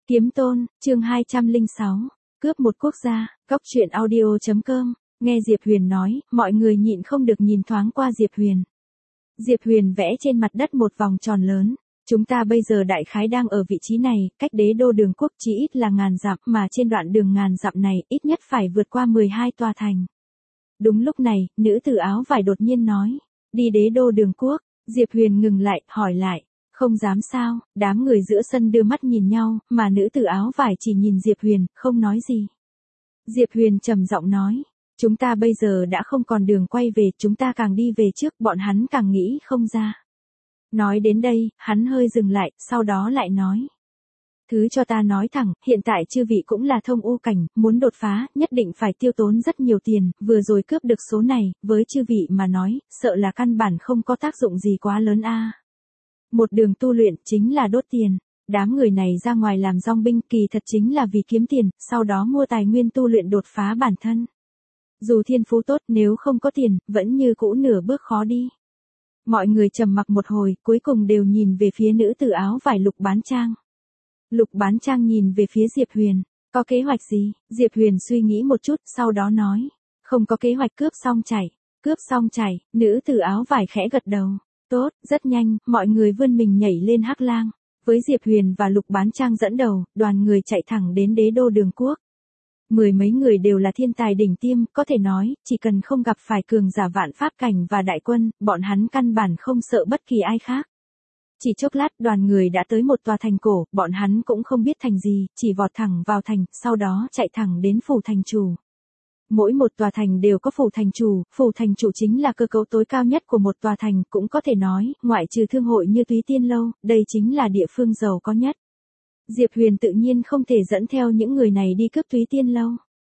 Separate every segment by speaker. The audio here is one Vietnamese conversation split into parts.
Speaker 1: Kiếm Tôn, chương 206, cướp một quốc gia, góc truyện audio.com, nghe Diệp Huyền nói, mọi người nhịn không được nhìn thoáng qua Diệp Huyền. Diệp Huyền vẽ trên mặt đất một vòng tròn lớn, chúng ta bây giờ đại khái đang ở vị trí này, cách đế đô đường quốc chỉ ít là ngàn dặm, mà trên đoạn đường ngàn dặm này ít nhất phải vượt qua 12 tòa thành. Đúng lúc này, nữ tử áo vải đột nhiên nói, đi đế đô đường quốc. Diệp Huyền ngừng lại, hỏi lại. Không dám sao, đám người giữa sân đưa mắt nhìn nhau, mà nữ tử áo vải chỉ nhìn Diệp Huyền, không nói gì. Diệp Huyền trầm giọng nói, chúng ta bây giờ đã không còn đường quay về, chúng ta càng đi về trước, bọn hắn càng nghĩ không ra. Nói đến đây, hắn hơi dừng lại, sau đó lại nói. Thứ cho ta nói thẳng, hiện tại chư vị cũng là thông u cảnh, muốn đột phá, nhất định phải tiêu tốn rất nhiều tiền, vừa rồi cướp được số này, với chư vị mà nói, sợ là căn bản không có tác dụng gì quá lớn a. Một đường tu luyện chính là đốt tiền, đám người này ra ngoài làm dong binh kỳ thật chính là vì kiếm tiền, sau đó mua tài nguyên tu luyện đột phá bản thân. Dù thiên phú tốt nếu không có tiền, vẫn như cũ nửa bước khó đi. Mọi người trầm mặc một hồi, cuối cùng đều nhìn về phía nữ tử áo vải Lục Bán Trang. Lục Bán Trang nhìn về phía Diệp Huyền, có kế hoạch gì? Diệp Huyền suy nghĩ một chút, sau đó nói, không có kế hoạch cướp xong chảy, nữ tử áo vải khẽ gật đầu. Tốt, rất nhanh, mọi người vươn mình nhảy lên hắc lang. Với Diệp Huyền và Lục Bán Trang dẫn đầu, đoàn người chạy thẳng đến đế đô đường quốc. Mười mấy người đều là thiên tài đỉnh tiêm, có thể nói, chỉ cần không gặp phải cường giả vạn pháp cảnh và đại quân, bọn hắn căn bản không sợ bất kỳ ai khác. Chỉ chốc lát đoàn người đã tới một tòa thành cổ, bọn hắn cũng không biết thành gì, chỉ vọt thẳng vào thành, sau đó chạy thẳng đến phủ thành chủ. Mỗi một tòa thành đều có phủ thành chủ chính là cơ cấu tối cao nhất của một tòa thành, cũng có thể nói, ngoại trừ thương hội như Túy Tiên Lâu, đây chính là địa phương giàu có nhất. Diệp Huyền tự nhiên không thể dẫn theo những người này đi cướp Túy Tiên Lâu.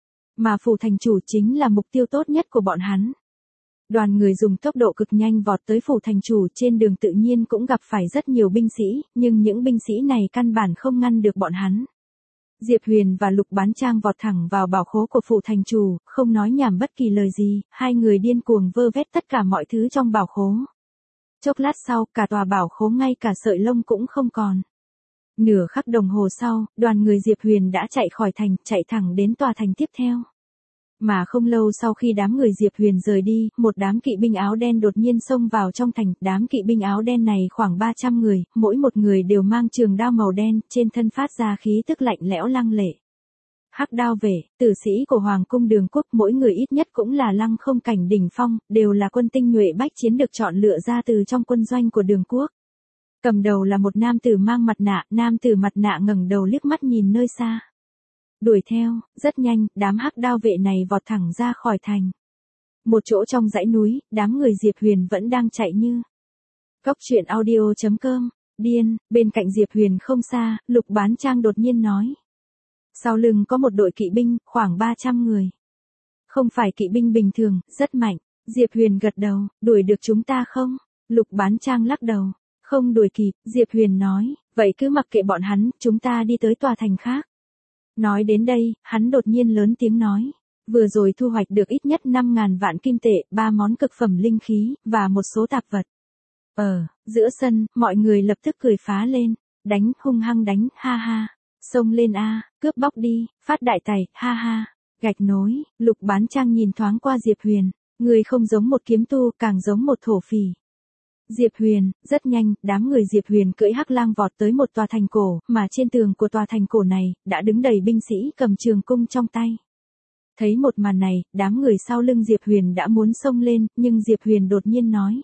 Speaker 1: Mà phủ thành chủ chính là mục tiêu tốt nhất của bọn hắn. Đoàn người dùng tốc độ cực nhanh vọt tới phủ thành chủ, trên đường tự nhiên cũng gặp phải rất nhiều binh sĩ, nhưng những binh sĩ này căn bản không ngăn được bọn hắn. Diệp Huyền và Lục Bán Trang vọt thẳng vào bảo khố của phủ thành chủ, không nói nhảm bất kỳ lời gì, hai người điên cuồng vơ vét tất cả mọi thứ trong bảo khố. Chốc lát sau, cả tòa bảo khố ngay cả sợi lông cũng không còn. Nửa khắc đồng hồ sau, đoàn người Diệp Huyền đã chạy khỏi thành, chạy thẳng đến tòa thành tiếp theo. Mà không lâu sau khi đám người Diệp Huyền rời đi, một đám kỵ binh áo đen đột nhiên xông vào trong thành, đám kỵ binh áo đen này khoảng 300 người, mỗi một người đều mang trường đao màu đen, trên thân phát ra khí tức lạnh lẽo lăng lệ. Hắc đao vệ, tử sĩ của Hoàng cung Đường Quốc, mỗi người ít nhất cũng là lăng không cảnh đỉnh phong, đều là quân tinh nhuệ bách chiến được chọn lựa ra từ trong quân doanh của Đường Quốc. Cầm đầu là một nam tử mang mặt nạ, nam tử mặt nạ ngẩng đầu liếc mắt nhìn nơi xa. Đuổi theo, rất nhanh, đám hắc đao vệ này vọt thẳng ra khỏi thành. Một chỗ trong dãy núi, đám người Diệp Huyền vẫn đang chạy như. Góc truyện audio.com, điên, bên cạnh Diệp Huyền không xa, Lục Bán Trang đột nhiên nói. Sau lưng có một đội kỵ binh, khoảng 300 người. Không phải kỵ binh bình thường, rất mạnh. Diệp Huyền gật đầu, đuổi được chúng ta không? Lục Bán Trang lắc đầu. Không đuổi kịp, Diệp Huyền nói, vậy cứ mặc kệ bọn hắn, chúng ta đi tới tòa thành khác. Nói đến đây, hắn đột nhiên lớn tiếng nói, vừa rồi thu hoạch được ít nhất 5.000 vạn kim tệ, 3 món cực phẩm linh khí, và một số tạp vật. Giữa sân, mọi người lập tức cười phá lên, đánh, hung hăng đánh, ha ha, xông lên a, cướp bóc đi, phát đại tài, ha ha, gạch nối, Lục Bán Trang nhìn thoáng qua Diệp Huyền, người không giống một kiếm tu, càng giống một thổ phỉ. Diệp Huyền, rất nhanh, đám người Diệp Huyền cưỡi hắc lang vọt tới một tòa thành cổ, mà trên tường của tòa thành cổ này, đã đứng đầy binh sĩ cầm trường cung trong tay. Thấy một màn này, đám người sau lưng Diệp Huyền đã muốn xông lên, nhưng Diệp Huyền đột nhiên nói.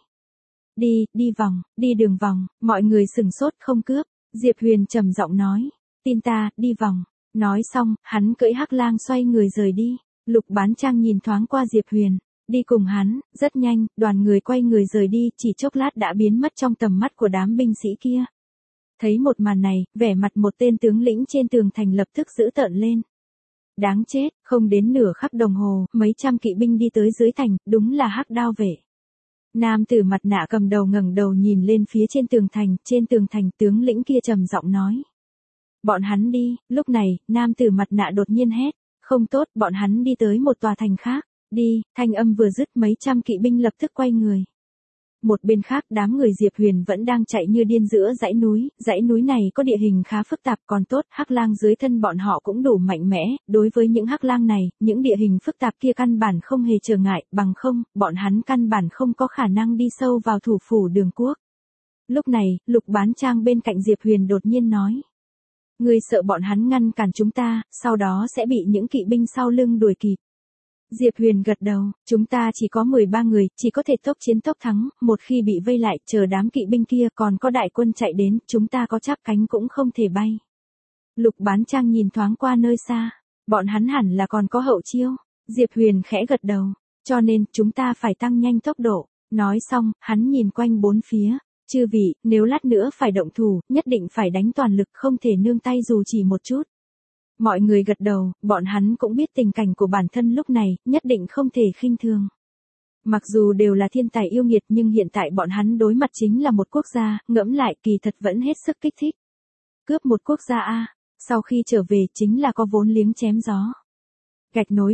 Speaker 1: Đi đường vòng, mọi người sửng sốt không cướp. Diệp Huyền trầm giọng nói, tin ta, đi vòng. Nói xong, hắn cưỡi hắc lang xoay người rời đi. Lục Bán Trang nhìn thoáng qua Diệp Huyền. Đi cùng hắn, rất nhanh, đoàn người quay người rời đi, chỉ chốc lát đã biến mất trong tầm mắt của đám binh sĩ kia. Thấy một màn này, vẻ mặt một tên tướng lĩnh trên tường thành lập tức dữ tợn lên. Đáng chết, không đến nửa khắc đồng hồ, mấy trăm kỵ binh đi tới dưới thành, đúng là hắc đao vệ. Nam tử mặt nạ cầm đầu ngẩng đầu nhìn lên phía trên tường thành tướng lĩnh kia trầm giọng nói. Bọn hắn đi, lúc này, nam tử mặt nạ đột nhiên hét, không tốt, bọn hắn đi tới một tòa thành khác. Đi, thanh âm vừa dứt mấy trăm kỵ binh lập tức quay người. Một bên khác đám người Diệp Huyền vẫn đang chạy như điên giữa dãy núi này có địa hình khá phức tạp còn tốt, hắc lang dưới thân bọn họ cũng đủ mạnh mẽ, đối với những hắc lang này, những địa hình phức tạp kia căn bản không hề trở ngại, bằng không, bọn hắn căn bản không có khả năng đi sâu vào thủ phủ Đường Quốc. Lúc này, Lục Bán Trang bên cạnh Diệp Huyền đột nhiên nói. Ngươi sợ bọn hắn ngăn cản chúng ta, sau đó sẽ bị những kỵ binh sau lưng đuổi kịp. Diệp Huyền gật đầu, chúng ta chỉ có 13 người, chỉ có thể tốc chiến tốc thắng, một khi bị vây lại, chờ đám kỵ binh kia còn có đại quân chạy đến, chúng ta có chắp cánh cũng không thể bay. Lục Bán Trang nhìn thoáng qua nơi xa, bọn hắn hẳn là còn có hậu chiêu. Diệp Huyền khẽ gật đầu, cho nên chúng ta phải tăng nhanh tốc độ. Nói xong, hắn nhìn quanh bốn phía. Chư vị, nếu lát nữa phải động thủ, nhất định phải đánh toàn lực, không thể nương tay dù chỉ một chút. Mọi người gật đầu, bọn hắn cũng biết tình cảnh của bản thân lúc này, nhất định không thể khinh thường. Mặc dù đều là thiên tài yêu nghiệt nhưng hiện tại bọn hắn đối mặt chính là một quốc gia, ngẫm lại kỳ thật vẫn hết sức kích thích. Cướp một quốc gia a, sau khi trở về chính là có vốn liếng chém gió. Gạch nối.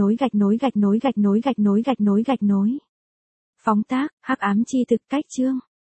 Speaker 1: Phóng tác, hắc ám chi thực cách chương.